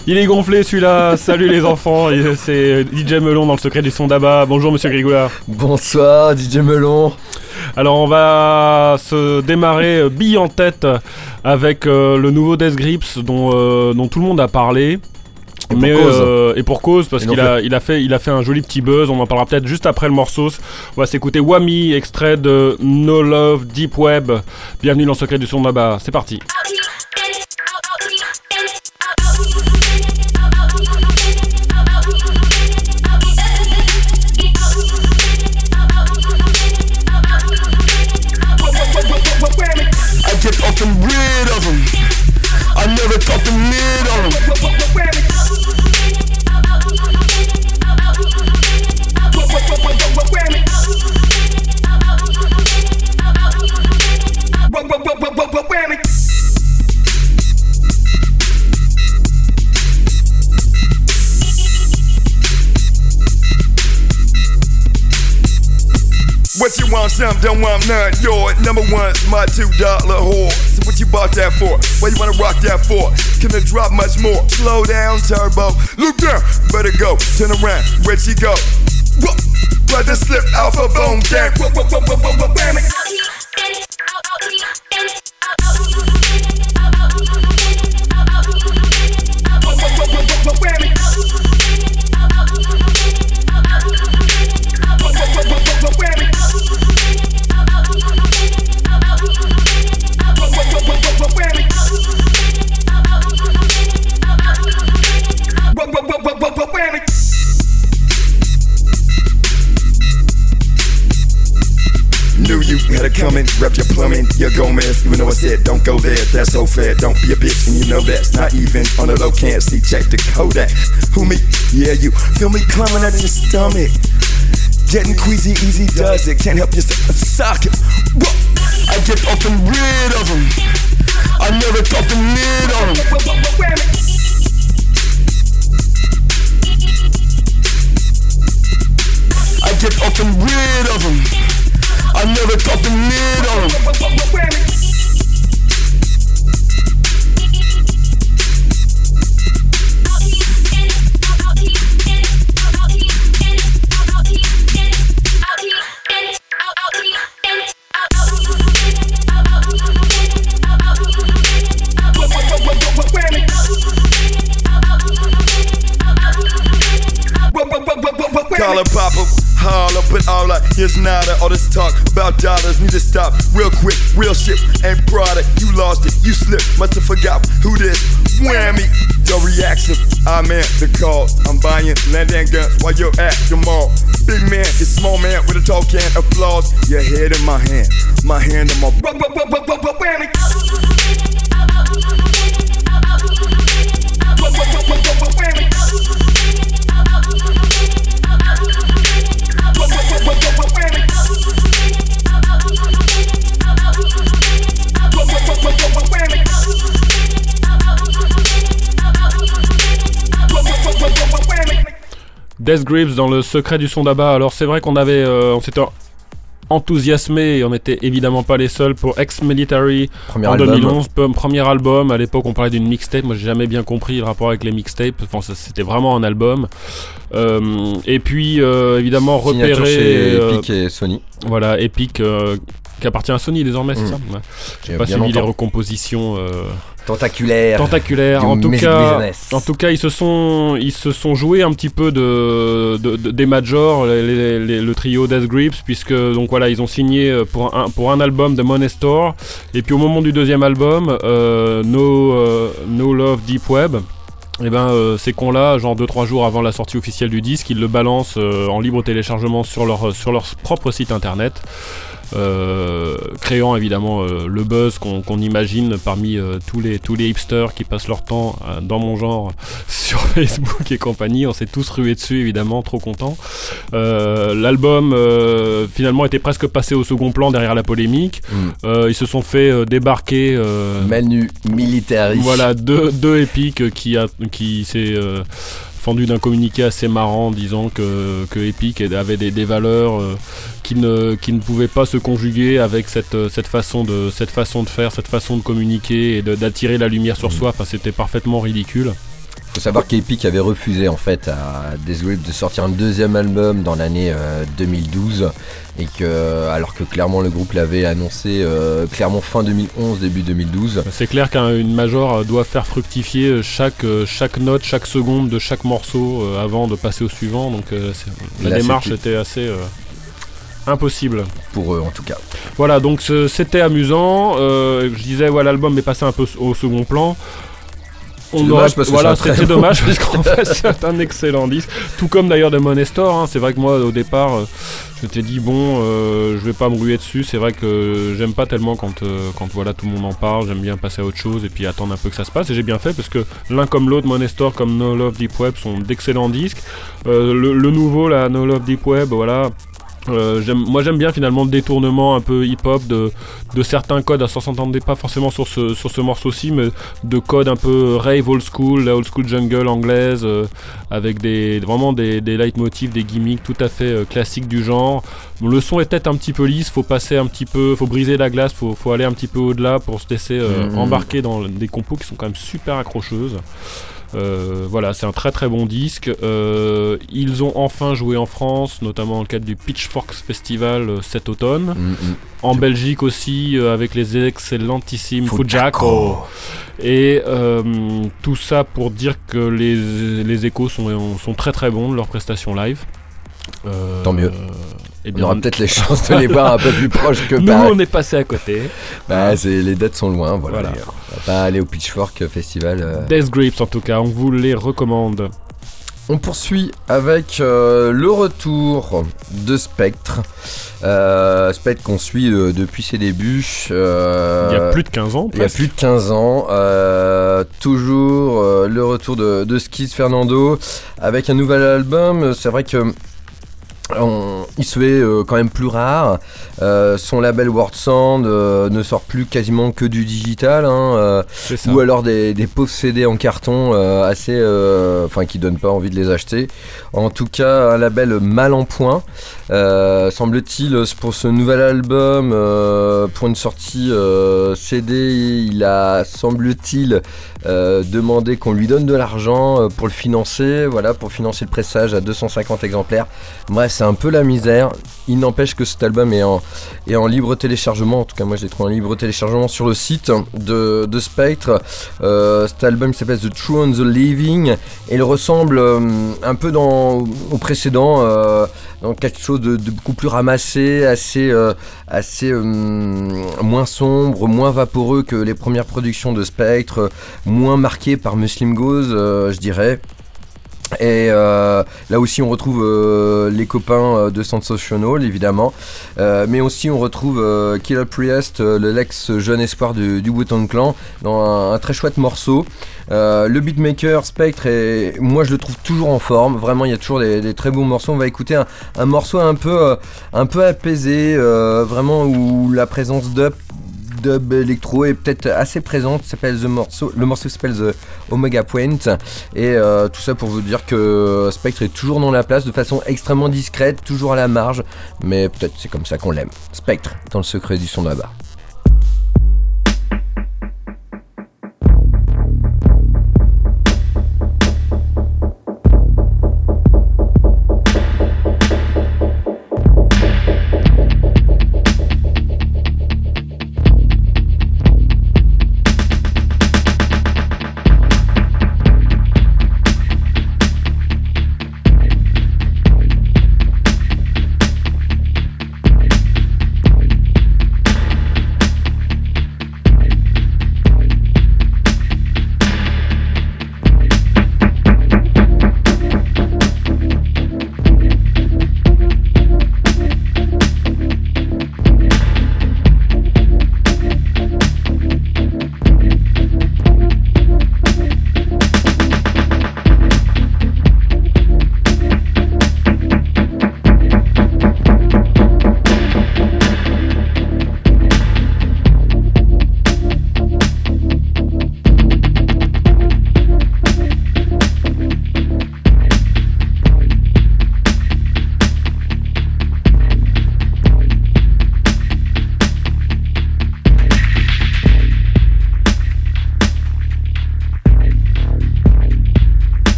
Il est gonflé celui-là, salut les enfants, c'est DJ Melon dans le secret du son d'Abba. Bonjour monsieur Grégoire. Bonsoir DJ Melon. Alors on va se démarrer bille en tête avec le nouveau Death Grips dont tout le monde a parlé. Et pour cause, parce qu'il a fait un joli petit buzz. On en parlera peut-être juste après le morceau. On va s'écouter Whammy, extrait de No Love Deep Web. Bienvenue dans le secret du son d'Abba, c'est parti. I'm rid of them. I never thought the mid on them. What you want, some don't want none. Your number one's my $2 whore. So what you bought that for? Why you wanna rock that for? Can it drop much more? Slow down, turbo. Look down, better go. Turn around, where'd she go? Brother slip off a bone gang. Knew you had it coming, rep your plumbing, your Gomez. Even though I said don't go there, that's so fair. Don't be a bitch, and you know that's not even on the low. Can't see, check the Kodak. Who me? Yeah, you feel me climbing out of your stomach. Getting queasy, easy does it. Can't help yourself, sock it. I get off and rid of them. I never thought the mid on them. I get off and rid of them. I never thought the mid on them. Call her Papa, holler, but all I here's nada. All this talk about dollars need to stop real quick. Real shit ain't product. You lost it, you slipped, must have forgot who this. Whammy, your reaction. I'm in the cause. I'm buying land and guns while you're at the mall. Big man, it's small man with a tall can of flaws. Your head in my hand in my whammy. Death Grips dans le secret du son d'Abba. Alors c'est vrai qu'on s'était enthousiasmé et on n'était évidemment pas les seuls pour Ex-Military en 2011, premier album. À l'époque on parlait d'une mixtape, moi j'ai jamais bien compris le rapport avec les mixtapes, enfin c'était vraiment un album. Et puis évidemment repéré chez Epic et Sony. Voilà, Epic qui appartient à Sony désormais, c'est ça ouais. J'ai pas suivi les recompositions tentaculaires. En tout cas, ils se sont joués un petit peu des majors, le trio Death Grips, puisque donc voilà, ils ont signé pour un album de Money Store, et puis au moment du deuxième album, No Love Deep Web. Et ces cons-là, genre 2-3 jours avant la sortie officielle du disque, ils le balancent en libre téléchargement sur leur propre site internet. Créant évidemment le buzz qu'on imagine parmi tous les hipsters qui passent leur temps dans mon genre sur Facebook et compagnie. On s'est tous rués dessus évidemment, trop contents. L'album finalement était presque passé au second plan derrière la polémique. Ils se sont fait débarquer Manu Militari. Voilà, deux Epic qui s'est fendu d'un communiqué assez marrant disant que Epic avait des valeurs qui ne pouvaient pas se conjuguer avec cette façon de faire, cette façon de communiquer et d'attirer la lumière sur soi. Enfin, c'était parfaitement ridicule. Faut savoir qu'Epic avait refusé en fait à Death Grips de sortir un deuxième album dans l'année 2012 et que alors que clairement le groupe l'avait annoncé clairement fin 2011 début 2012. C'est clair qu'une major doit faire fructifier chaque note, chaque seconde de chaque morceau avant de passer au suivant, donc la démarche était assez impossible pour eux en tout cas. Voilà, donc c'était amusant. Je disais l'album est passé un peu au second plan. C'était dommage parce qu'en fait c'est un excellent disque, tout comme d'ailleurs de Monestor, hein. C'est vrai que moi au départ je m'étais dit je vais pas me ruer dessus, c'est vrai que j'aime pas tellement quand tout le monde en parle, j'aime bien passer à autre chose et puis attendre un peu que ça se passe, et j'ai bien fait parce que l'un comme l'autre, Monestor comme No Love Deep Web sont d'excellents disques. Le nouveau là, No Love Deep Web, voilà. J'aime bien finalement le détournement un peu hip-hop de certains codes. Ça s'entendait pas forcément sur ce morceau-ci, mais de codes un peu rave old school, la old school jungle anglaise, avec vraiment des leitmotifs, des gimmicks tout à fait classiques du genre. Bon, le son est peut-être un petit peu lisse, faut briser la glace, faut aller un petit peu au-delà pour se laisser embarquer dans des compos qui sont quand même super accrocheuses. Voilà, c'est un très très bon disque. Ils ont enfin joué en France, notamment dans le cadre du Pitchforks Festival cet automne. En Belgique aussi, avec les excellentissimes Fujako. Et tout ça pour dire que les échos sont très très bons de leurs prestations live. Tant mieux. On aura peut-être les chances de les voir un peu plus proches que Paris. Nous on est passé à côté. Les dates sont loin, voilà. On va pas aller au Pitchfork Festival. Death Grips en tout cas, on vous les recommande. On poursuit avec le retour de Spectre. Spectre qu'on suit depuis ses débuts. Il y a plus de 15 ans. Il y a plus de 15 ans. Toujours le retour de Skiz Fernando avec un nouvel album. C'est vrai que il se fait quand même plus rare. Son label World Sound ne sort plus quasiment que du digital, ou alors des pauvres CD en carton assez, qui donnent pas envie de les acheter. En tout cas, un label mal en point. Semble-t-il, pour ce nouvel album, pour une sortie CD, il a, semble-t-il, demandé qu'on lui donne de l'argent pour le financer, pour financer le pressage à 250 exemplaires. Bref, c'est un peu la misère. Il n'empêche que cet album est en libre téléchargement. En tout cas, moi je l'ai trouvé en libre téléchargement sur le site de Spectre. Cet album s'appelle The True and the Living et il ressemble un peu au précédent, dans quelque chose de beaucoup plus ramassé, assez moins sombre, moins vaporeux que les premières productions de Spectre, moins marqué par Muslim Goes, je dirais. Et là aussi on retrouve les copains de Sensational évidemment, mais aussi on retrouve Killer Priest, le l'ex jeune espoir du Wu-Tang Clan, dans un très chouette morceau. Le beatmaker Spectre, moi je le trouve toujours en forme, vraiment il y a toujours des très beaux morceaux. On va écouter un morceau un peu apaisé, vraiment où la présence dub électro est peut-être assez présente. Le morceau s'appelle The Omega Point, et tout ça pour vous dire que Spectre est toujours dans la place de façon extrêmement discrète, toujours à la marge, mais peut-être c'est comme ça qu'on l'aime. Spectre dans le secret du son là-bas.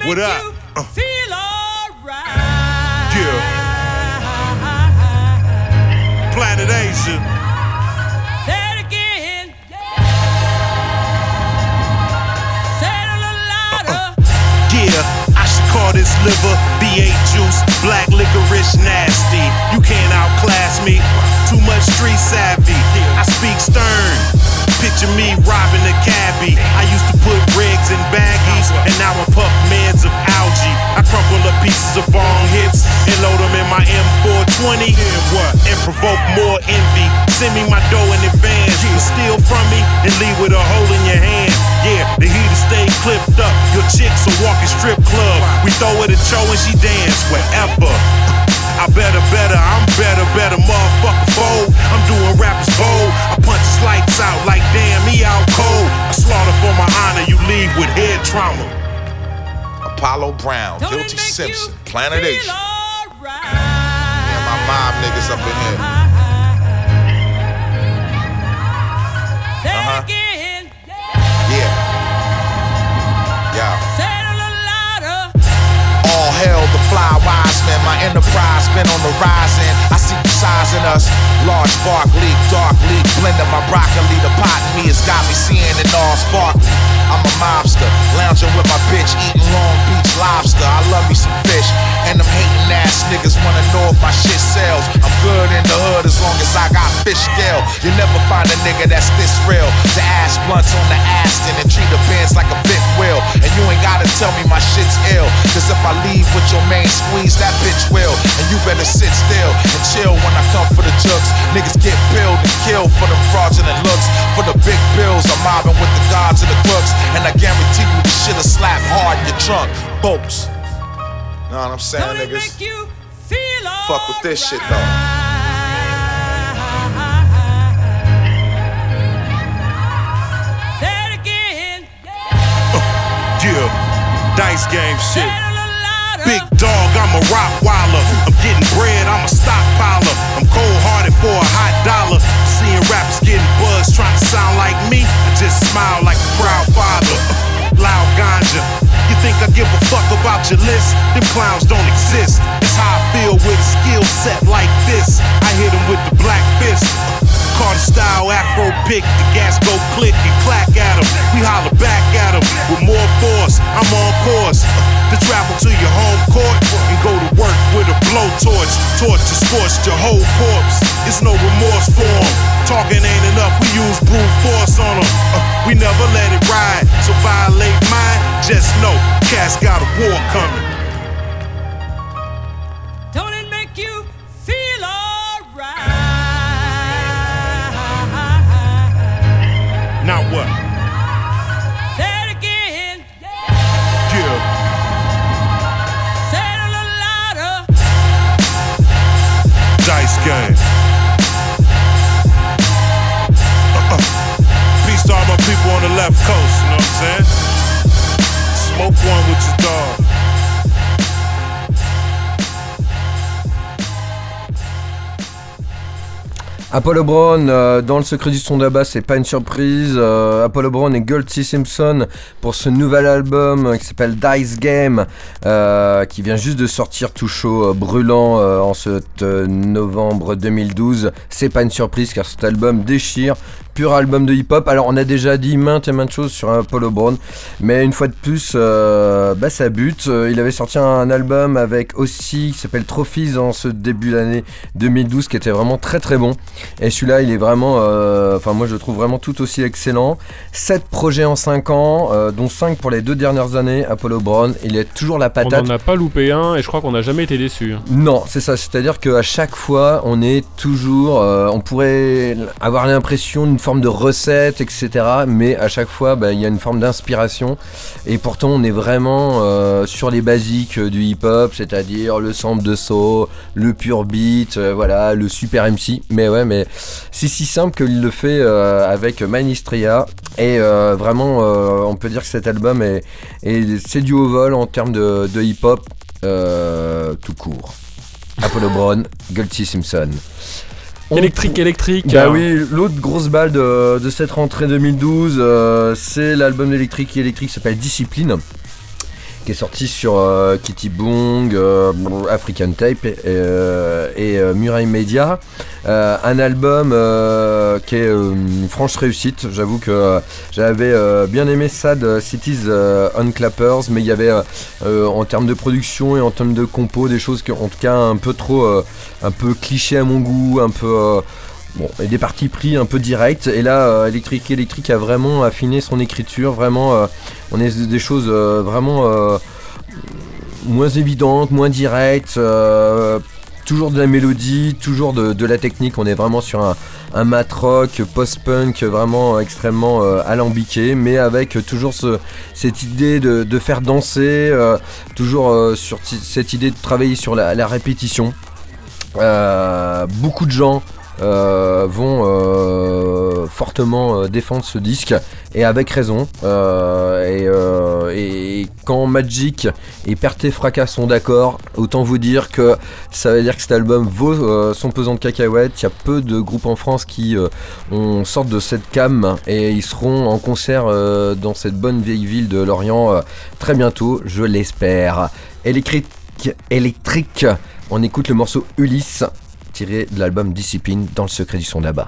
What up? Feel alright. Yeah. Planet Asia. Say it again. Say it a little louder. Yeah, I should call this liver V8 juice, black licorice nasty. You can't outclass me, too much street savvy. I speak stern, picture me robbing a cabbie. I used to put rigs in baggies, and now I puff meds of algae. I crumple up pieces of bong hits and load them in my M420 and provoke more envy. Send me my dough in advance, you steal from me and leave with a hole in your hand. Yeah, the heater stay clipped up. Your chicks a walking strip club. We throw her the show and she dance wherever. I better, I'm better, motherfucker fold. I'm doing rappers bold. I punch his lights out like damn, he out cold. I slaughter for my honor, you leave with head trauma. Apollo Brown, Don't Guilty it make Simpson, you Planet feel Asia. alright? Yeah, my mob niggas up in here. Say Uh-huh. it again. Yeah. Yeah. Say it a little louder. All hell, the fly wise man. My enterprise been on the rise and I see you sizing us. Large bark leak, dark leak, blending my broccoli. The pot in me has got me seeing it all sparkly. I'm a mobster, lounging with my bitch, eating Long Beach lobster. I love me some fish, and them hating ass niggas wanna know if my shit sells. I'm good in the hood as long as I got fish scale. You never find a nigga that's this real. To ash blunts on the Aston and treat the Benz like a big wheel. And you ain't gotta tell me my shit's ill, cause if I leave with your main squeeze, that bitch will. And you better sit still and chill when I come for the jokes. Niggas get billed and killed for them fraudulent looks. For the big bills, I'm mobbing with the gods and the crooks. And I guarantee you this shit'll slap hard in your trunk. Bolts. Know what I'm saying, Don't it niggas? make you feel Fuck with this shit, though. Say it again. Yeah, dice game Say shit. it a little louder. Big dog, I'm a Rottweiler. I'm getting bread, I'm a stockpiler. I'm cold-hearted for a hot dollar. Seeing rappers getting buzzed, trying to sound like me. I just smile like a proud father. Loud ganja. You think I give a fuck about your list? Them clowns don't exist. It's how I feel with a skill set like this. I hit them with the black fist. Carter style Afro pick, the gas go click and clack at them. We holler back at them with more force. I'm on course to travel to your home court and go to work with a blowtorch. Torch to scorch your whole corpse. It's no remorse for 'em. Talking ain't enough, we use brute force on them. We never let it ride, so violate mine. Just know, cats got a war coming. Don't it make you feel alright? Now what? Say it again. Yeah. Say it a little louder. Dice game. Peace to all my people on the left coast, you know what I'm saying? Smoke one with your dog. Apollo Brown, dans le secret du son d'Abba, c'est pas une surprise. Apollo Brown et Guilty Simpson pour ce nouvel album qui s'appelle Dice Game, qui vient juste de sortir tout chaud, brûlant en ce novembre 2012. C'est pas une surprise car cet album déchire. Pur album de hip-hop. Alors on a déjà dit maintes et maintes choses sur Apollo Brown, mais une fois de plus, ça bute. Il avait sorti un album avec aussi qui s'appelle Trophies en ce début d'année 2012 qui était vraiment très très bon. Et celui-là il est vraiment, moi je le trouve vraiment tout aussi excellent. 7 projets en 5 ans, dont 5 pour les 2 dernières années. Apollo Brown, il est toujours la patate. On n'en a pas loupé un et je crois qu'on n'a jamais été déçus. Non, c'est ça, c'est-à-dire qu'à chaque fois on est toujours, on pourrait avoir l'impression d'une forme de recette, etc. Mais à chaque fois, il y a une forme d'inspiration. Et pourtant, on est vraiment sur les basiques du hip-hop, c'est-à-dire le sample de soul, le pure beat, le super MC. Mais c'est si simple qu'il le fait avec Mainistria. Et vraiment, on peut dire que cet album c'est du haut vol en termes de hip-hop tout court. Apollo Brown, Guilty Simpson. Électrique. Bah oui, l'autre grosse balle de cette rentrée 2012, c'est l'album d'Electric qui s'appelle Discipline. qui est sorti sur Kitty Bong, African Tape et Muraille Media. Un album qui est une franche réussite. J'avoue que j'avais bien aimé Sad Cities on Clappers, mais il y avait en termes de production et en termes de compo des choses qui, en tout cas, un peu trop, un peu cliché à mon goût, un peu bon, et des parties pris un peu directs. Et là, Electric a vraiment affiné son écriture. Vraiment, on est des choses vraiment moins évidentes, moins directes. Toujours de la mélodie, toujours de la technique. On est vraiment sur un mat rock, post-punk vraiment extrêmement alambiqué, mais avec toujours cette idée de faire danser, toujours sur cette idée de travailler sur la répétition. Beaucoup de gens vont fortement défendre ce disque, et avec raison. Et quand Magic et Perte Fracas sont d'accord, autant vous dire que ça veut dire que cet album vaut son pesant de cacahuètes. Il y a peu de groupes en France qui sortent de cette came, et ils seront en concert dans cette bonne vieille ville de Lorient très bientôt, je l'espère. Electric, on écoute le morceau Ulysse, tiré de l'album Discipline, dans le secret du son là-bas.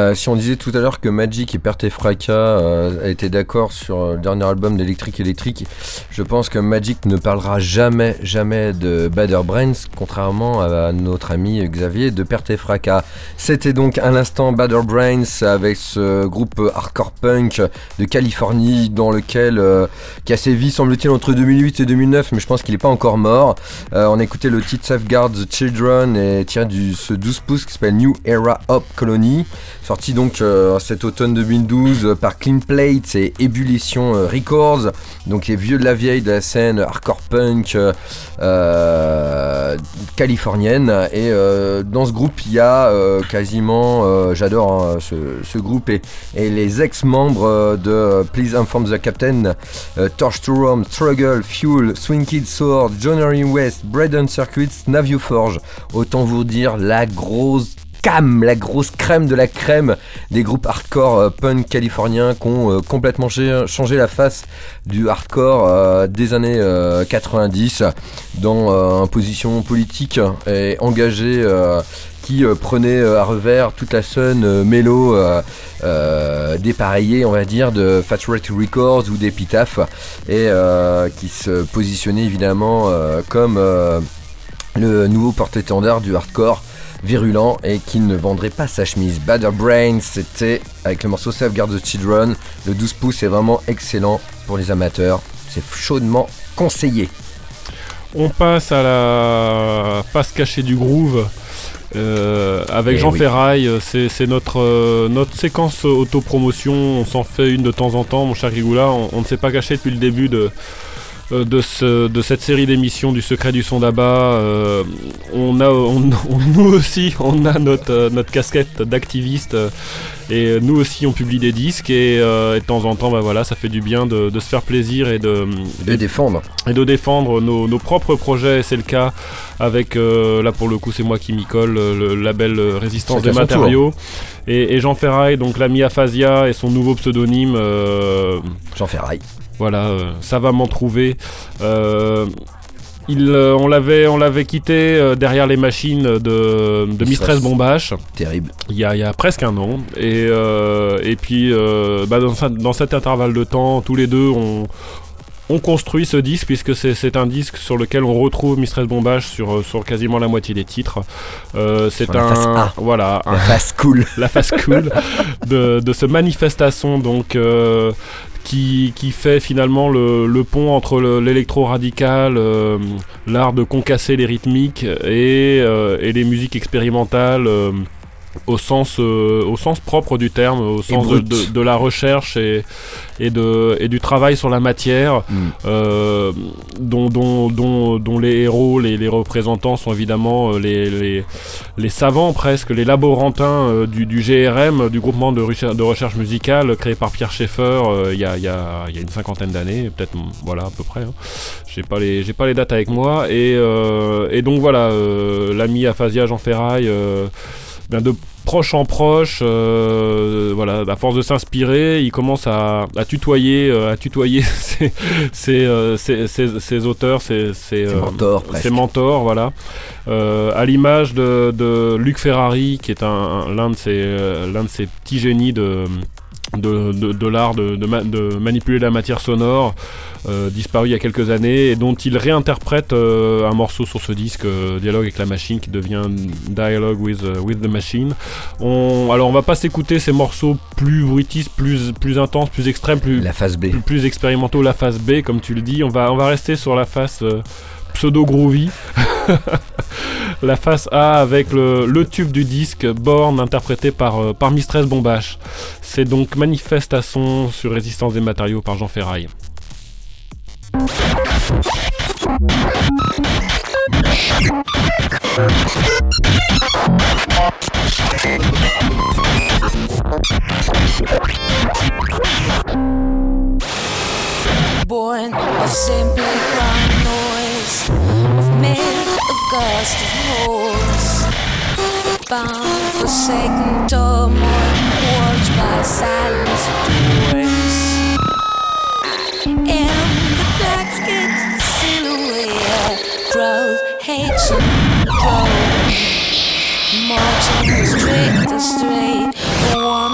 Si on disait tout à l'heure que Magic et Perte et Fracas étaient d'accord sur le dernier album d'Electric Electric, je pense que Magic ne parlera jamais de Bad Brains, contrairement à notre ami Xavier de Perte et Fracas. C'était donc à l'instant Bad Brains avec ce groupe hardcore punk de Californie dans lequel qui a sévi semble-t-il entre 2008 et 2009, mais je pense qu'il n'est pas encore mort. On a écouté le titre Safeguard the Children et tiré du ce 12 pouces qui s'appelle New Era Hop Colony, sorti donc cet automne 2012 par Clean Plates et Ebullition Records, donc les vieux de la vieille de la scène hardcore punk californienne. Et dans ce groupe il y a quasiment j'adore ce groupe et les ex-membres de Please Inform the Captain, Torch to Rome, Struggle, Fuel, Swing Kid Sword, Johnny West, Braden Circuits, Navio Forge. Autant vous dire la grosse crème de la crème des groupes hardcore punk californiens qui ont complètement changé la face du hardcore des années 90 dans une position politique et engagée qui prenait à revers toute la scène mélo dépareillée, on va dire, de Fat Wreck Records ou d'Epitaph, et qui se positionnait évidemment comme le nouveau porte-étendard du hardcore virulent et qui ne vendrait pas sa chemise. Bad Brains, c'était avec le morceau Safeguard the Children. Le 12 pouces est vraiment excellent pour les amateurs, c'est chaudement conseillé. On passe à la face cachée du groove avec Jean Ferraille. C'est notre séquence autopromotion. On s'en fait une de temps en temps, mon cher Rigoula. On ne s'est pas caché depuis le début de cette série d'émissions du Secret du Son d'Abba. Nous aussi on a notre casquette d'activiste, et nous aussi on publie des disques, et de temps en temps voilà, ça fait du bien de se faire plaisir et de défendre nos propres projets. C'est le cas avec là pour le coup c'est moi qui m'y colle, le label Résistance des Matériaux, et Jean Ferraille, donc l'ami Aphasia et son nouveau pseudonyme Jean Ferraille. Voilà, ça va m'en trouver. On l'avait quitté derrière les machines de Mistress Bombache. Terrible. Il y a presque un an. Et puis, dans cet intervalle de temps, tous les deux, on construit ce disque, puisque c'est un disque sur lequel on retrouve Mistress Bombache sur quasiment la moitié des titres. C'est la face A. Voilà, la face cool. La face cool de ce Manifestation, donc qui fait finalement le pont entre l'électro-radical, l'art de concasser les rythmiques et les musiques expérimentales au sens propre du terme, au sens de la recherche et du travail sur la matière, dont les héros, les représentants sont évidemment les savants presque, les laborantins du GRM, du groupement de recherche musicale créé par Pierre Schaeffer il y a une cinquantaine d'années, peut-être, voilà, à peu près, hein. J'ai pas les dates avec moi, et donc voilà, l'ami Aphasia Jean Ferraille, de proche en proche, voilà, à force de s'inspirer, il commence à tutoyer ses auteurs, ses mentors, voilà. À l'image de Luc Ferrari, qui est l'un de ces petits génies de l'art de manipuler la matière sonore, disparu il y a quelques années, et dont il réinterprète un morceau sur ce disque, Dialogue avec la machine, qui devient Dialogue with the Machine. Alors on va pas s'écouter ces morceaux plus bruitistes, plus intenses, plus extrêmes, la face B, plus expérimentaux, la face B comme tu le dis. On va rester sur la face pseudo-groovy. La face A avec le tube du disque, Born, interprété par Mistress Bombache. C'est donc Manifestation sur Résistance des Matériaux par Jean Ferraille. Born of simply ground noise, of myth, of ghost, of holes, bound for second turmoil, watched by silence doors. In the black skin silhouette, growth, hates and growth, marching straight to straight, the one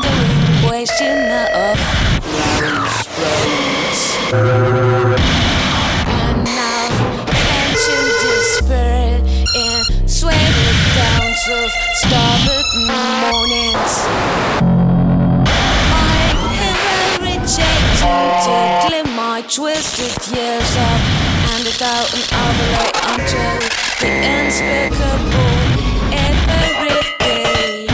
starved mornings. I have rejected to clear my twisted years off, and it out and overlay until the unspeakable every day.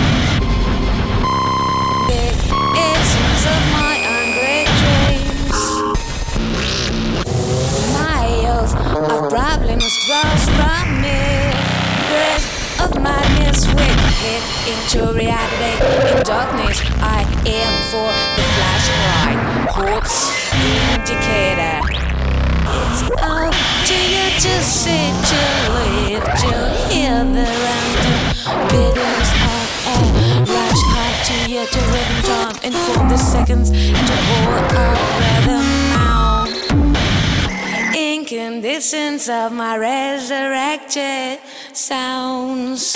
The essence of my angry dreams. My youth of problems draws from me. Breath of madness will hit into reality. In darkness I aim for the flashing light, hope's indicator. It's up to you to sit, to live, to hear the random biddings of air. Rush hard to you to rhythm time, inform the seconds, and to hold up rhythm now. Incandescence of my resurrected sounds.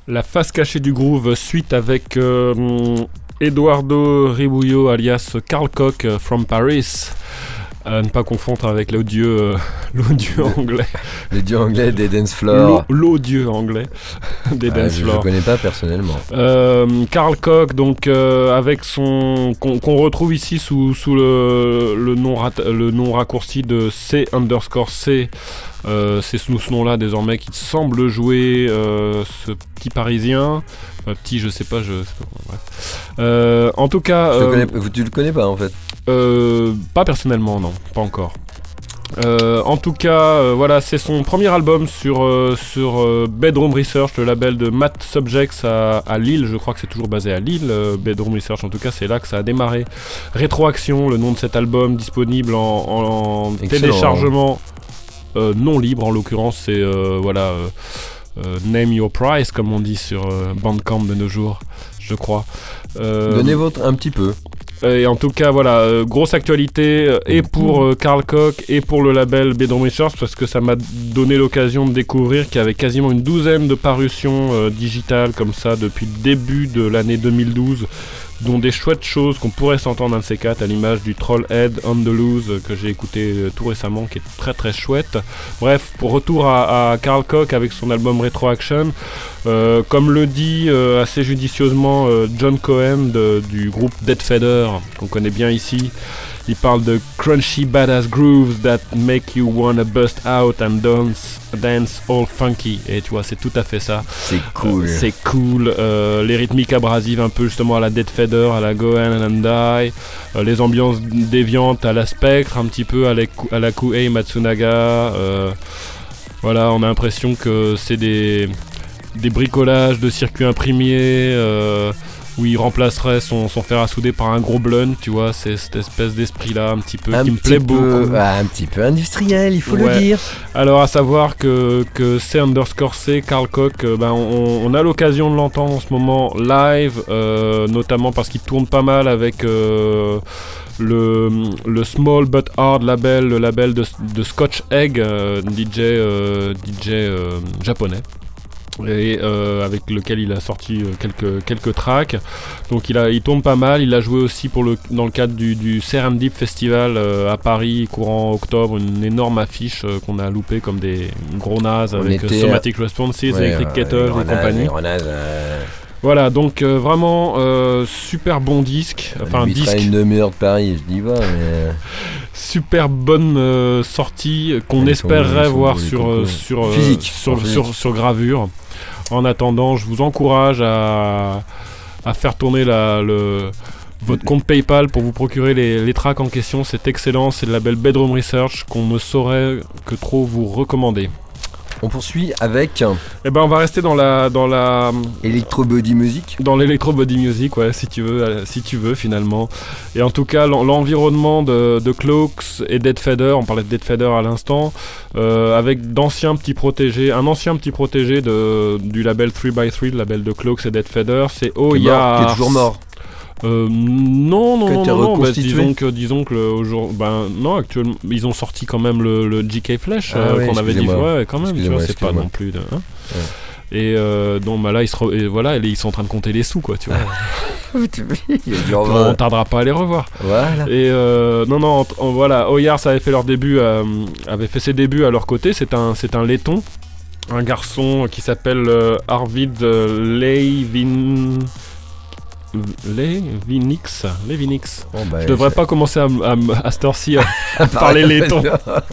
La face cachée du groove, suite avec Eduardo Ribullo alias Carl Cock from Paris. À ne pas confondre avec l'odieux anglais. L'odieux anglais des dance floors. L'odieux anglais des dance floors. Je ne connais pas personnellement. Carl Cock, donc avec son qu'on retrouve ici sous le nom raccourci de C_C. C'est sous ce nom-là désormais qu'il semble jouer ce petit Parisien. Petit, je sais pas bref. En tout cas, tu le connais pas en fait. Pas personnellement, non, pas encore. En tout cas, voilà, c'est son premier album sur Bedroom Research, le label de Matt Subjects à Lille. Je crois que c'est toujours basé à Lille, Bedroom Research. En tout cas, c'est là que ça a démarré. Rétroaction, le nom de cet album, disponible en téléchargement non libre. En l'occurrence, c'est Name Your Price, comme on dit sur Bandcamp de nos jours, je crois. Donnez un petit peu. Et en tout cas, voilà, grosse actualité et pour Carl Cock et pour le label Bedroom Research, parce que ça m'a donné l'occasion de découvrir qu'il y avait quasiment une douzaine de parutions digitales comme ça depuis le début de l'année 2012, dont des chouettes choses qu'on pourrait s'entendre un de ces quatre, à l'image du Trollhead On The Loose que j'ai écouté tout récemment, qui est très très chouette. Bref, pour retour à Carl Cock avec son album Retroaction, comme le dit assez judicieusement John Cohen du groupe Dead Feather, qu'on connaît bien ici. Il parle de crunchy badass grooves that make you wanna bust out and dance all funky. Et tu vois, c'est tout à fait ça. C'est cool. C'est cool. Les rythmiques abrasives un peu justement à la Dead Feather, à la Go and Die. Les ambiances déviantes à la Spectre, un petit peu à la Kuei Matsunaga. Voilà, on a l'impression que c'est des bricolages de circuits imprimés. Où il remplacerait son fer à souder par un gros blunt, tu vois, c'est cette espèce d'esprit-là un petit peu qui me plaît beaucoup. Un petit peu industriel, il faut le dire. Alors à savoir que C_C, Carl Cock, on a l'occasion de l'entendre en ce moment live, notamment parce qu'il tourne pas mal avec le Small But Hard label, le label de Scotch Egg, DJ japonais. Et avec lequel il a sorti quelques tracks. Donc il tourne pas mal. Il a joué aussi dans le cadre du Serendip Festival à Paris courant octobre, une énorme affiche qu'on a loupé comme des gros nazes avec Somatic Responses, Electric Kettle et compagnie. Voilà, donc vraiment super bon disque. Enfin disque. Une demi-heure de Paris, je dis pas, mais. Super bonne sortie qu'on espérerait voir sur gravure. En attendant, je vous encourage à faire tourner votre compte PayPal pour vous procurer les tracks en question. C'est excellent, c'est le label Bedroom Research qu'on ne saurait que trop vous recommander. On poursuit avec. On va rester dans la Electro Body Music. Dans l'Electro Body Music, ouais, si tu veux finalement. Et en tout cas, l'environnement de Cloaks et Dead Feather, on parlait de Dead Feather à l'instant, avec un ancien petit protégé du label 3x3, le label de Cloaks et Dead Feather, c'est qui est toujours mort. Non, disons que non, actuellement ils ont sorti quand même le GK Flash qu'on avait dit, ouais, quand même, tu vois, c'est pas non plus de. Hein. Ouais. Et donc là ils sont en train de compter les sous, quoi, tu vois. On tardera pas à les revoir. Voilà. Et voilà, Oyars avait fait ses débuts à leur côté. C'est un laiton, un garçon qui s'appelle Arvid Levinix. Je devrais pas commencer à cette heure-ci à parler laiton.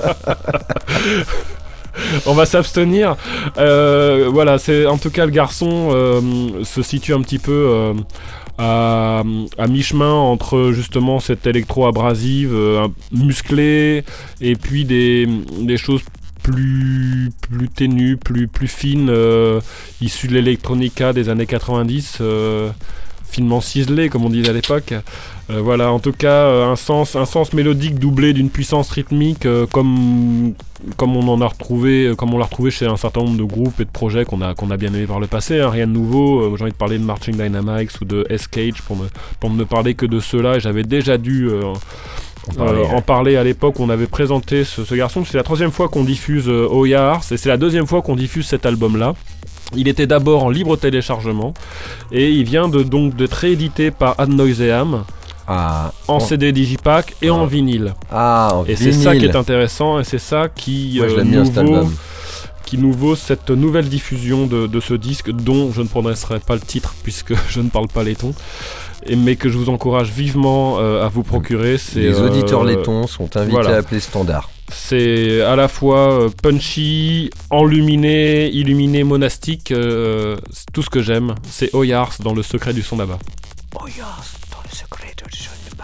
On va s'abstenir. Voilà, c'est en tout cas le garçon se situe un petit peu à mi-chemin entre justement cette électro-abrasive musclée et puis des choses plus ténues, plus fines, issues de l'électronica des années 90. Finement ciselé, comme on disait à l'époque. Voilà, en tout cas, un sens mélodique doublé d'une puissance rythmique, comme on l'a retrouvé chez un certain nombre de groupes et de projets qu'on a bien aimé par le passé, hein, rien de nouveau. J'ai envie de parler de Marching Dynamics ou de S-Cage pour ne parler que de ceux-là, et j'avais déjà dû en parler à l'époque où on avait présenté ce garçon. C'est la troisième fois qu'on diffuse Oyars, et c'est la deuxième fois qu'on diffuse cet album-là. Il était d'abord en libre téléchargement et il vient d'être réédité par Ad Noiseam en CD Digipack et en vinyle. Et c'est ça qui est intéressant et c'est ça qui nous vaut cette nouvelle diffusion de ce disque dont je ne prononcerai pas le titre puisque je ne parle pas letton. Mais que je vous encourage vivement à vous procurer. Les auditeurs lettons sont invités à appeler Standard. C'est à la fois punchy, illuminé, monastique, c'est tout ce que j'aime. C'est Oyars dans Le Secret du Son d'Abba. Oyars dans Le Secret du Son d'Abba.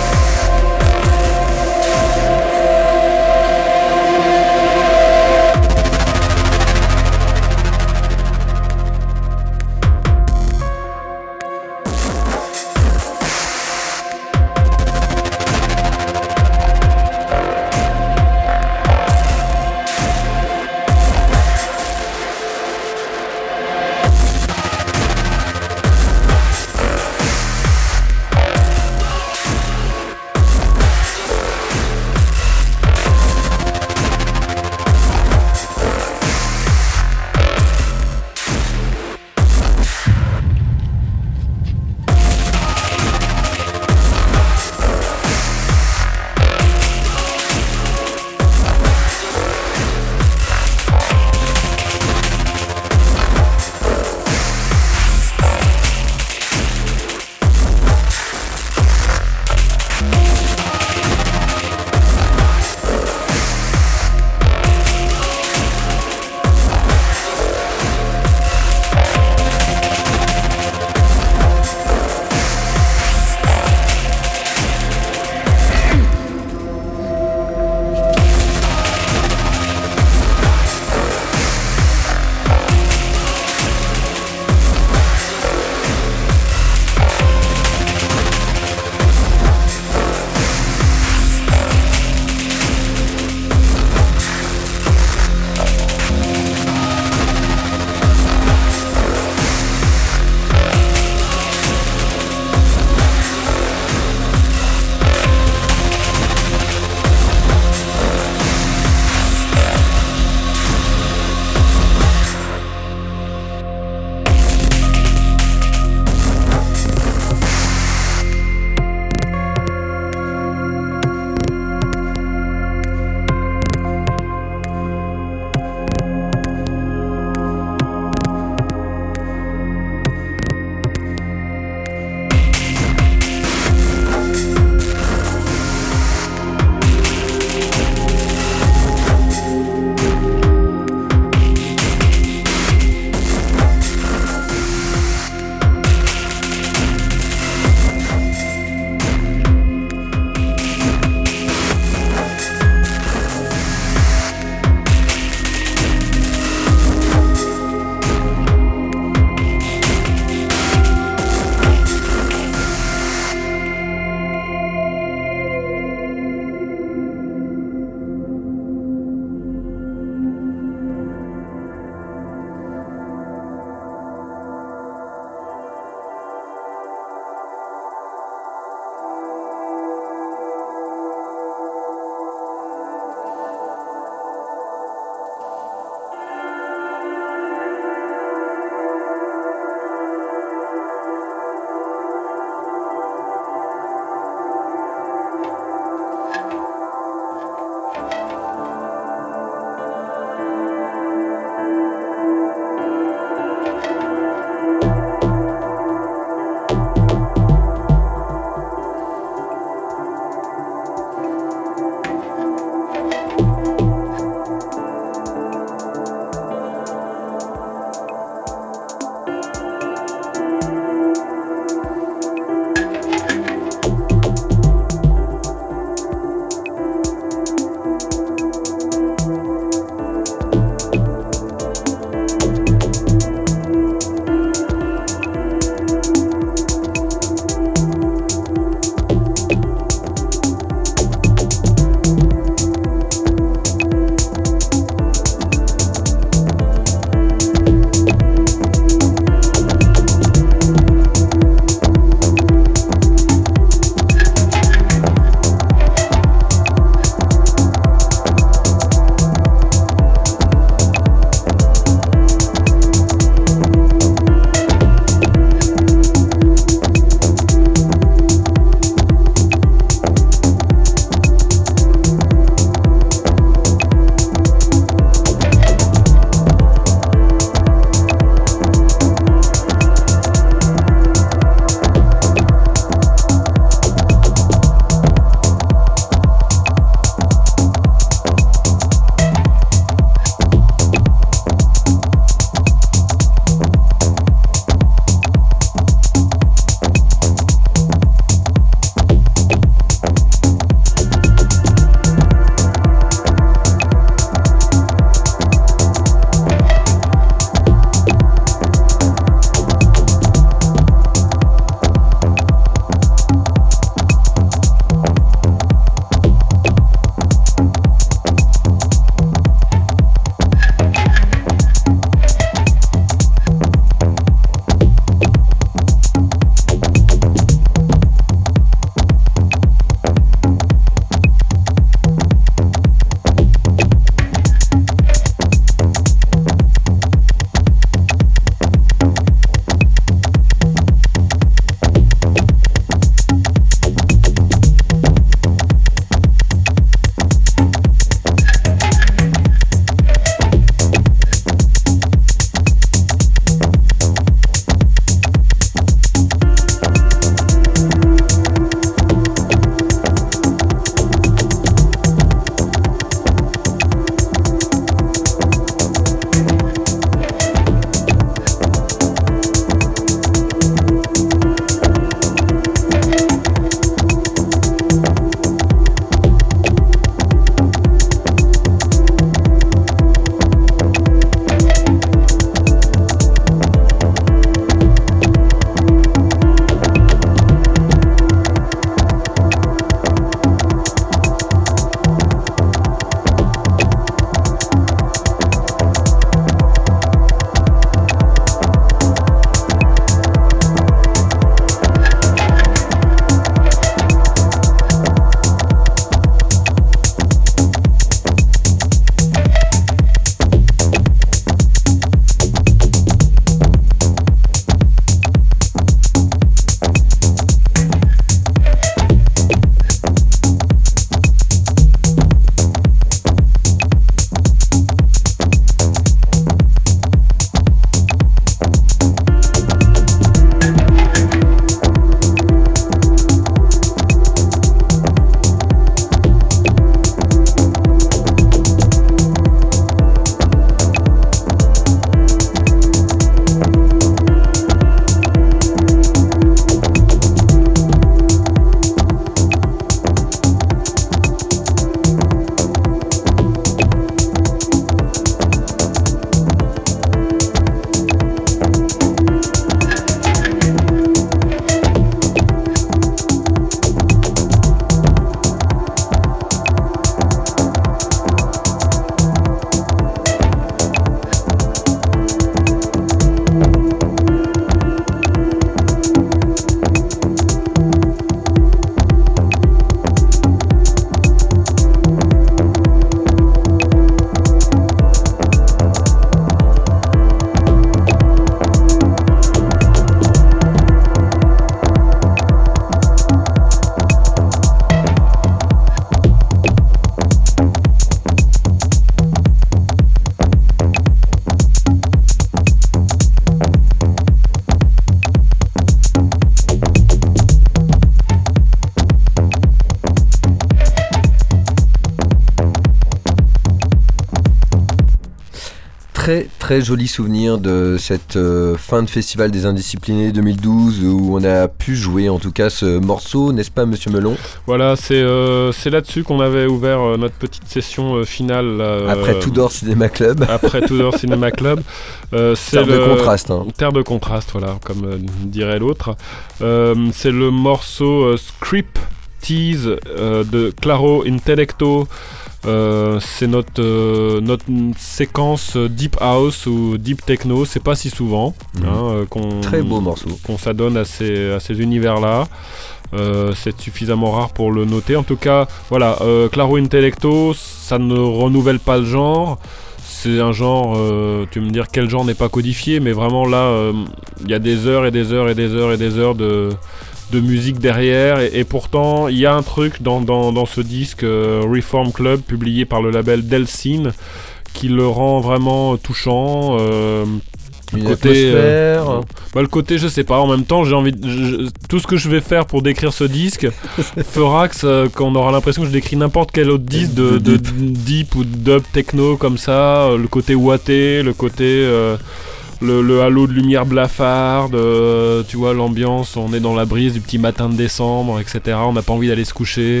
très très joli souvenir de cette fin de Festival des Indisciplinés 2012 où on a pu jouer en tout cas ce morceau, n'est-ce pas Monsieur Melon ? Voilà, c'est là-dessus qu'on avait ouvert notre petite session finale. Après Tudor Cinema Club. Après Tudor Cinema Club. Terre de contraste. Hein. Terre de contraste, voilà, comme dirait l'autre. C'est le morceau Script Tease de Claro Intellecto. C'est notre séquence Deep House ou Deep Techno, c'est pas si souvent très beau morceau qu'on s'adonne à ces univers-là. C'est suffisamment rare pour le noter. En tout cas, voilà, Claro Intellecto, ça ne renouvelle pas le genre. C'est un genre, tu vas me dire quel genre n'est pas codifié, mais vraiment là, il y a des heures et des heures et des heures et des heures de musique derrière, et pourtant il y a un truc dans ce disque Reform Club publié par le label Delcine qui le rend vraiment touchant. Une atmosphère. Le côté, je sais pas, en même temps, tout ce que je vais faire pour décrire ce disque fera qu'on aura l'impression que je décris n'importe quel autre disque de deep ou dub techno comme ça, le côté ouaté, le côté le halo de lumière blafarde, tu vois l'ambiance, on est dans la brise du petit matin de décembre, etc. On n'a pas envie d'aller se coucher.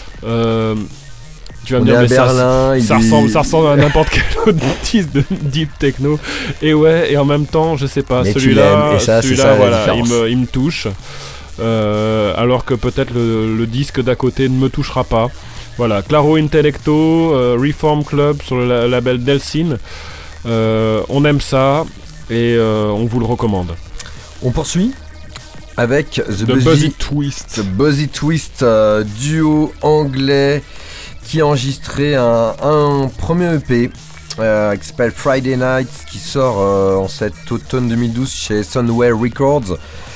Tu vas me dire, mais Berlin, ça ressemble à n'importe quel autre disque de deep techno. Et ouais, et en même temps, je sais pas, mais celui-là voilà, il me touche. Alors que peut-être le disque d'à côté ne me touchera pas. Voilà, Claro Intellecto, Reform Club sur le label Delcine. On aime ça et on vous le recommande. On poursuit avec The Buzzy Twist. The Buzzy Twist, duo anglais qui a enregistré un premier EP qui s'appelle Friday Night, qui sort en cet automne 2012 chez Sunway Records.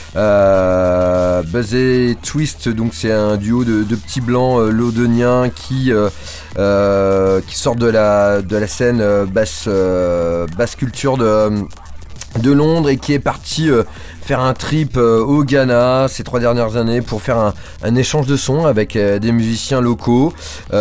Buzzy Twist, donc c'est un duo de petits blancs londoniens qui sortent de la scène basse culture de Londres et qui est parti faire un trip au Ghana ces 3 dernières années pour faire un échange de sons avec des musiciens locaux.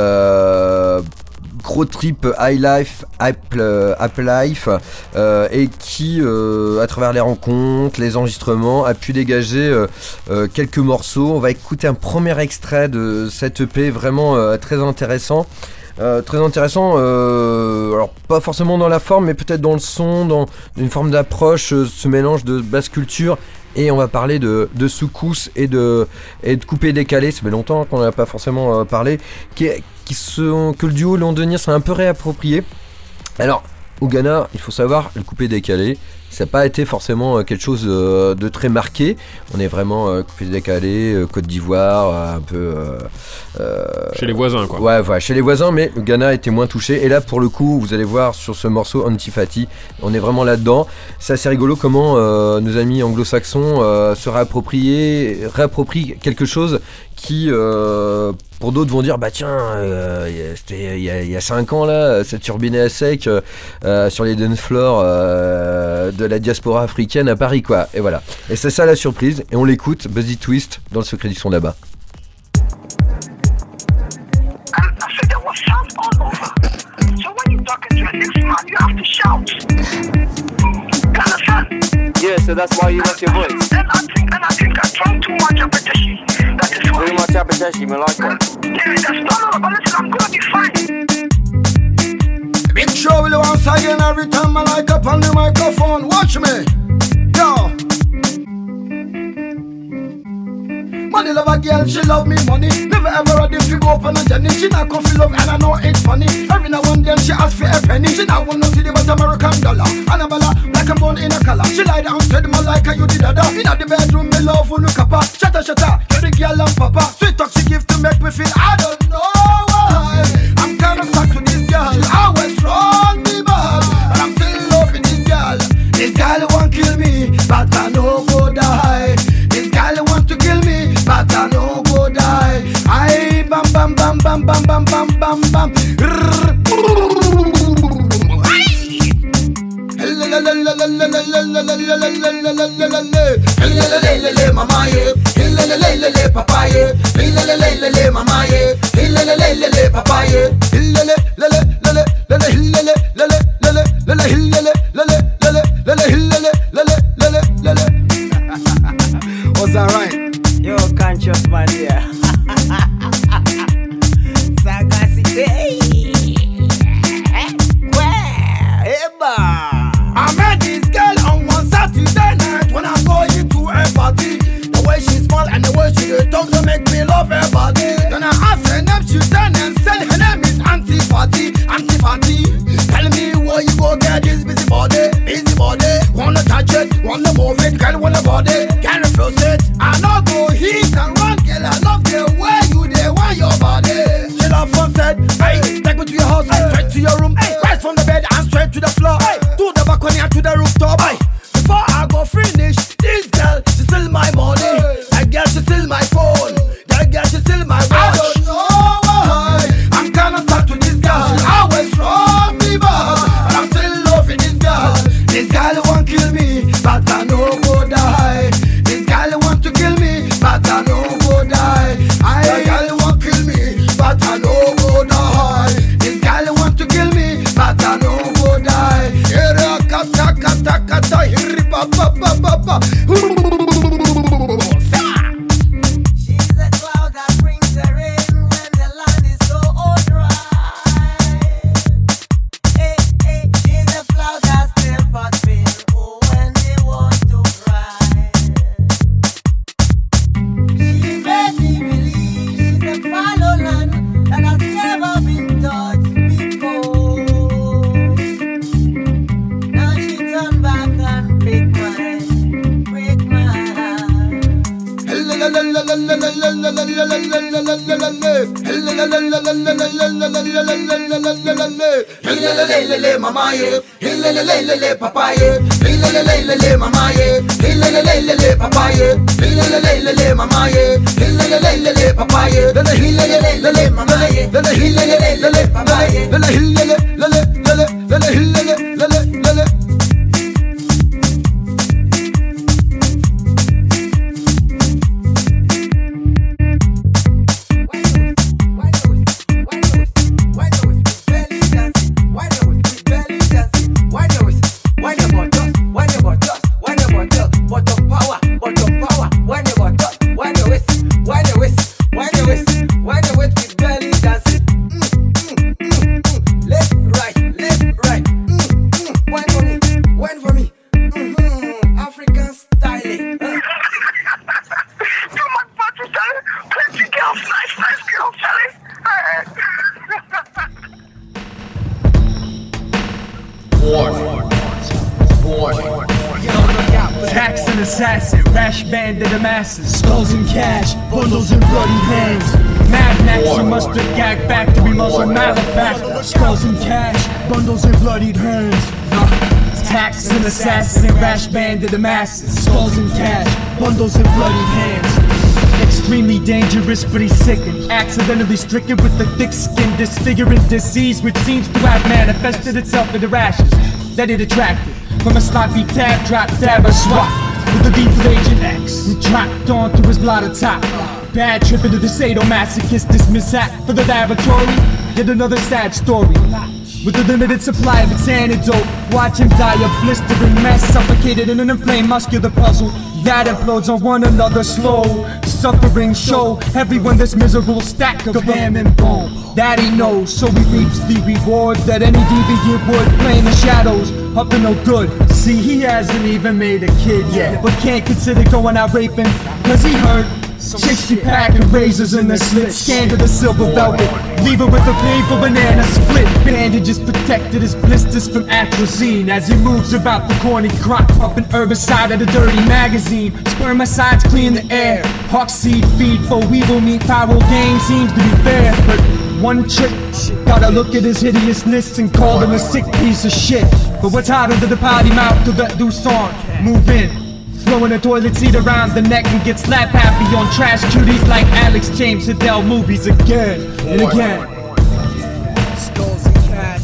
Gros trip high life, Apple life, et qui à travers les rencontres, les enregistrements a pu dégager quelques morceaux. On va écouter un premier extrait de cette EP vraiment très intéressant. Alors pas forcément dans la forme, mais peut-être dans le son, dans une forme d'approche, ce mélange de basse culture, et on va parler de soukous et de coupé décalé. Ça fait longtemps qu'on n'a pas forcément parlé, que le duo londonien s'est un peu réapproprié. Alors au Ghana, il faut savoir, le coupé décalé, ça n'a pas été forcément quelque chose de très marqué. On est vraiment coupé décalé, Côte d'Ivoire, un peu... chez les voisins, quoi. Ouais, voilà, chez les voisins, mais le Ghana était moins touché. Et là, pour le coup, vous allez voir sur ce morceau Antifati, on est vraiment là-dedans. C'est assez rigolo comment nos amis anglo-saxons se réapproprient quelque chose qui... pour d'autres vont dire, bah tiens, c'était il y a 5 ans là, ça turbinait à sec sur les dance floors de la diaspora africaine à Paris, quoi. Et voilà. Et c'est ça la surprise. Et on l'écoute, Buzzy Twist, dans le secret du son là-bas. Yeah, so that's why you lost your voice. And I think I drank too much appetition. That is why. Too much appetition, me like that. Yeah, that's no, but listen, I'm gonna be fine. Big trouble once again every time I like up on the microphone. Watch me, yo. Money love a girl, she love me money. Never ever had if you go up on a journey. She not come feel love and I know it's funny. Every now and then she ask for a penny. She not want to see the but American dollar. Annabella, like I'm born in a color. She lie down, said my like her, you did that. In the bedroom, me love who look up. Shatta, you're the girl and papa. Sweet talk she give to make me feel I don't know why. I'm kind of stuck to this girl. I was wrong, me bad, but I'm still loving this girl. This girl won't kill me, but I know go die. This girl want to kill me, but I know go die. I bam bam bam bam bam bam bam bam bam. Mama ye, papa ye, mama ye, papa ye, body, can refuse it. I no go hit and run, girl. I love the way you dey want your body. She love fun said, hey, take me to your house, straight to your room, right from the bed and straight to the floor, to the balcony and to the rooftop. Before I go finish, this girl, she steal my money. That girl, she steal my phone. That girl, she steal my watch. I don't know why I'm kinda stuck to this girl. She always rub me back, but I'm still loving this girl. This girl won't kill me, but I know go die. This girl want to kill me, but I know go die. This girl won't kill me, but I know go die. This girl want to kill me, but I know go die. Here kata kata kata here ba ba ba ba ba. She's a cloud that brings her in when the land is so dry. Hey, hey, she's a cloud that still popping when they want to cry. She made me believe she's a fallow land that has never been touched before. Now she turn back and break my heart. Mama ye, hillelelelele papa ye, hillelelelele mama ye, hillelelelele papa ye, hillelelelele mama ye, hillelelelele papa ye, hillelelelele mama ye, hillelelelele papa ye, hillelelelele. Tax and assassin, rash band of the masses, skulls and cash, bundles and bloody hands. Mad Max, a mustard gag factory, muzzle malefactor, skulls and cash, bundles and bloodied hands. Tax and assassin, rash band of the masses, skulls and cash, bundles and bloodied hands. Extremely dangerous, pretty sickened. Accidentally stricken with the thick skin, disfiguring disease which seems to have manifested itself in the rashes that it attracted. From a sloppy tab, drop, dab, or swap with the lethal Agent X who trapped onto his blotter top. Bad trip into the sadomasochist, this mishap for the laboratory. Yet another sad story. With a limited supply of its antidote, watch him die a blistering mess, suffocated in an inflamed muscular puzzle that implodes on one another. Slow suffering show everyone this miserable stack of ham and bone that he knows, so he reaps the reward that any deviant would, playing the shadows up to no good. See, he hasn't even made a kid yet, but can't consider going out raping, cause he heard chicks be packing razors in the slit, scanned to the silver velvet, leave her with a painful banana split. Bandages protected his blisters from atrazine as he moves about the corny crop, pumping herbicide at a dirty magazine. Spermicides clean the air, hawk seed feed for weevil meat. Foul game seems to be fair, but one trick, gotta look at his hideousness and call him a sick piece of shit. But what's hotter than the potty mouth to let loose on? Move in, throwing a toilet seat around the neck and get slap happy on trash cuties like Alex James Hiddell movies again and again. Skulls and cash,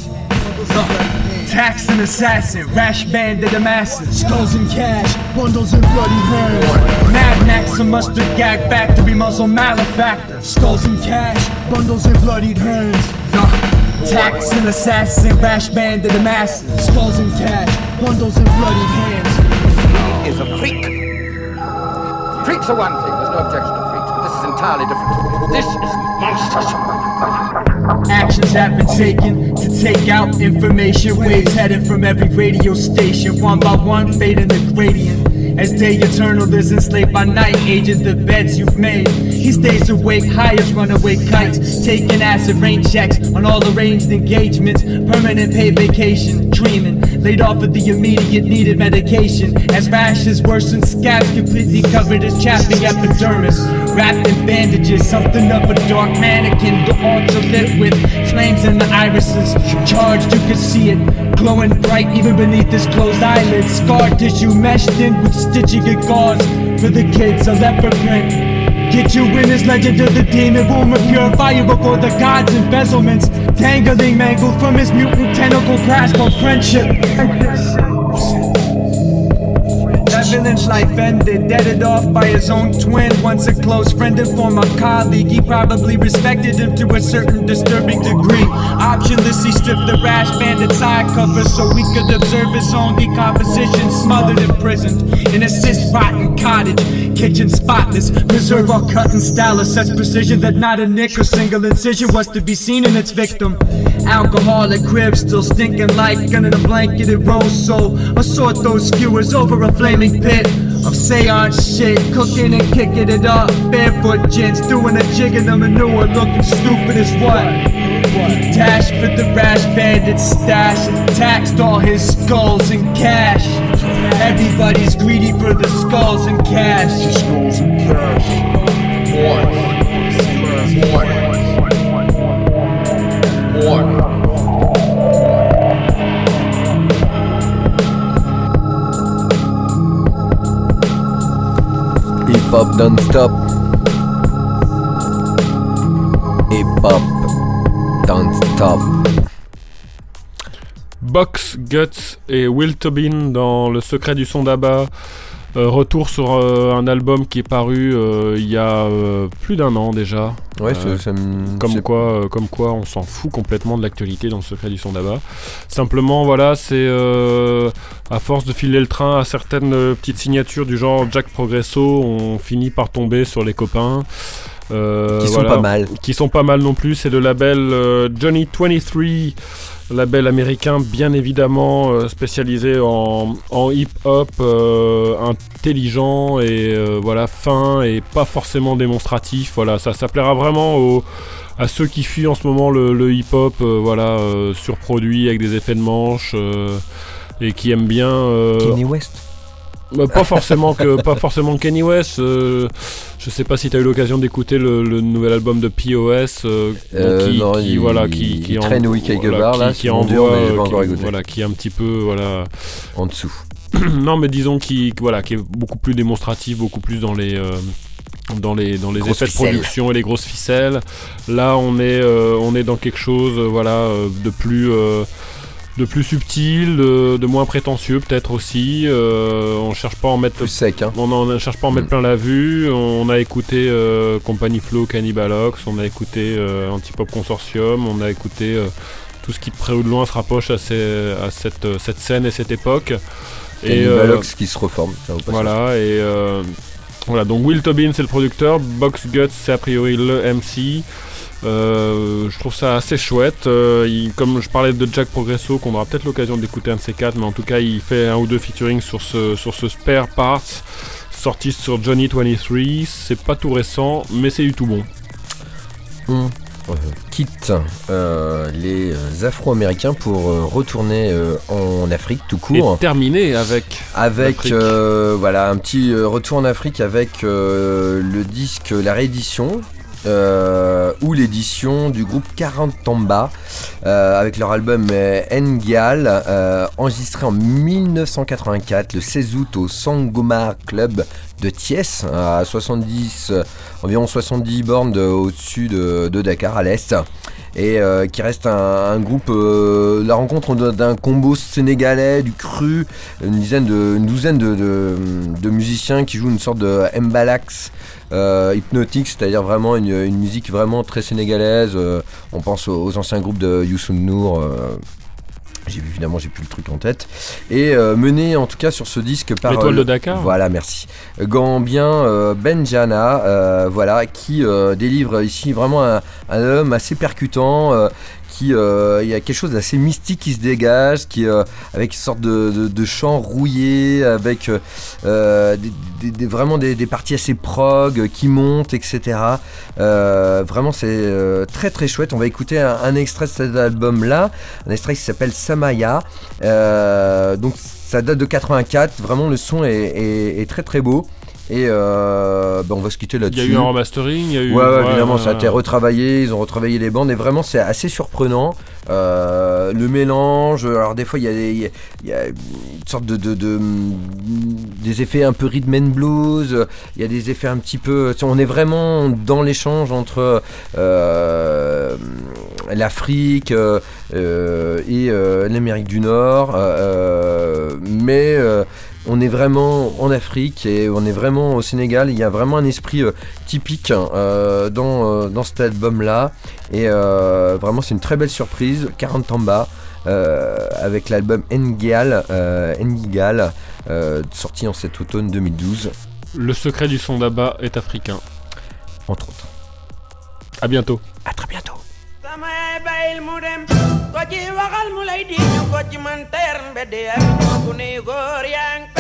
Tax and assassin, rash band of the masses, skulls and cash, bundles and bloody hands. Mad Max, a mustard gag factory, muzzle malefactor, skulls and cash, bundles and bloodied hands. Tax and assassin, rash band of the masses, skulls and cash, bundles and bloodied hands. Is a freak. Freaks are one thing, there's no objection to freaks, but this is entirely different. This is monstrous. Actions have been taken to take out information, waves heading from every radio station, one by one fading the gradient. As day eternal is enslaved by night, agent the beds you've made. He stays awake, high as runaway kites, taking acid rain checks on all arranged engagements, permanent paid vacation, dreaming, laid off of the immediate needed medication, as rashes worsen, scabs completely covered his chapping epidermis, wrapped in bandages, something of a dark mannequin, the ultra-lit with flames in the irises, charged you could see it, glowing bright even beneath his closed eyelids, scar tissue meshed in with stitching and gauze, for the kids a leopard print. Get you in this legend of the demon boomer, purify you before the gods' embezzlements, tangling mangled from his mutant tentacle grasp on friendship. Evelyn's life ended, deaded off by his own twin. Once a close friend and former colleague, he probably respected him to a certain disturbing degree. Optionless, he stripped the rash bandit's eye cover so we could observe his own decomposition. Smothered, imprisoned in a cis-rotten cottage, kitchen spotless, reserve all cut and style of such precision that not a nick or single incision was to be seen in its victim. Alcoholic crib still stinking like under the blanketed rose soul. I sort those skewers over a flaming pit of seance shit, cooking and kicking it up. Barefoot gins doing a jig in the manure, looking stupid as what? Dash for the rash bandit stash and taxed all his skulls in cash. Everybody's greedy for the skulls and cash. Skulls and cash. Warning. Hip hop don't stop. Hip hop don't stop. Box, Guts et Will Tobin dans Le Secret du Son d'Abba. Retour sur un album qui est paru il y a plus d'un an déjà. Ouais, comme quoi on s'en fout complètement de l'actualité dans Le Secret du Son d'Abba. Simplement, voilà, c'est à force de filer le train à certaines petites signatures du genre Jack Progresso, on finit par tomber sur les copains. Qui sont pas mal. Qui sont pas mal non plus. C'est le label Johnny 23. Label américain bien évidemment spécialisé en hip-hop intelligent et voilà, fin et pas forcément démonstratif. Voilà, ça plaira vraiment à ceux qui fuient en ce moment le hip-hop voilà, surproduit avec des effets de manche et qui aiment bien Kanye West. Pas forcément Kanye West. Je sais pas si t'as eu l'occasion d'écouter le nouvel album de POS qui traîne oui quelque part là, qui envoie qui est un petit peu en dessous. Non mais disons qui est beaucoup plus démonstratif, beaucoup plus dans les effets de production et les grosses ficelles. Là on est dans quelque chose de plus subtil, de moins prétentieux peut-être aussi. On cherche pas à en mettre plus sec. Hein. On cherche pas à en mettre plein la vue. On a écouté Company Flow, Cannibalox, on a écouté Antipop Consortium, on a écouté tout ce qui de près ou de loin se rapproche à cette scène et cette époque. Cannibalox qui se reforme. Voilà, donc Will Tobin c'est le producteur, Box Guts c'est a priori le MC. Je trouve ça assez chouette. Comme je parlais de Jack Progresso, qu'on aura peut-être l'occasion d'écouter un de ces quatre, mais en tout cas il fait un ou deux featuring sur ce Spare Parts sorti sur Johnny 23. C'est pas tout récent, mais c'est du tout bon. Quitte les Afro-Américains pour retourner en Afrique tout court. Et terminer avec un petit retour en Afrique avec le disque, la réédition. Ou l'édition du groupe 40 Tamba avec leur album Ngal enregistré en 1984 le 16 août au Sangomar Club de Thiès à environ 70 bornes au-dessus de Dakar à l'est et qui reste un groupe la rencontre d'un combo sénégalais du cru, une douzaine de musiciens qui jouent une sorte de mbalax hypnotique, c'est-à-dire vraiment une musique vraiment très sénégalaise. On pense aux anciens groupes de Youssou N'Dour. J'ai plus le truc en tête. Et mené en tout cas sur ce disque par l'Étoile de Dakar. Voilà, merci. Gambien Benjana, qui délivre ici vraiment un album assez percutant. il y a quelque chose d'assez mystique qui se dégage, avec une sorte de chant rouillé, avec vraiment des parties assez prog qui montent, etc. Vraiment c'est très très chouette. On va écouter un extrait de cet album-là, un extrait qui s'appelle Samaya. Donc ça date de 84, vraiment le son est très très beau. Et on va se quitter là-dessus. Il y a eu un remastering, ouais, évidemment, ça a été retravaillé, ils ont retravaillé les bandes et vraiment c'est assez surprenant. Le mélange, alors des fois il y a une sorte des effets un peu rhythm and blues, il y a des effets un petit peu, on est vraiment dans l'échange entre l'Afrique et l'Amérique du Nord, mais on est vraiment en Afrique et on est vraiment au Sénégal. Il y a vraiment un esprit typique dans cet album-là. Et vraiment, c'est une très belle surprise. 40 Tamba avec l'album Ngigal, sorti en cet automne 2012. Le secret du son d'Abba est africain. Entre autres. À bientôt. À très bientôt. samay bayil mu dem ko ci waxal mu lay di ñu ko ci man teer mbedde ak ku ne góor yaa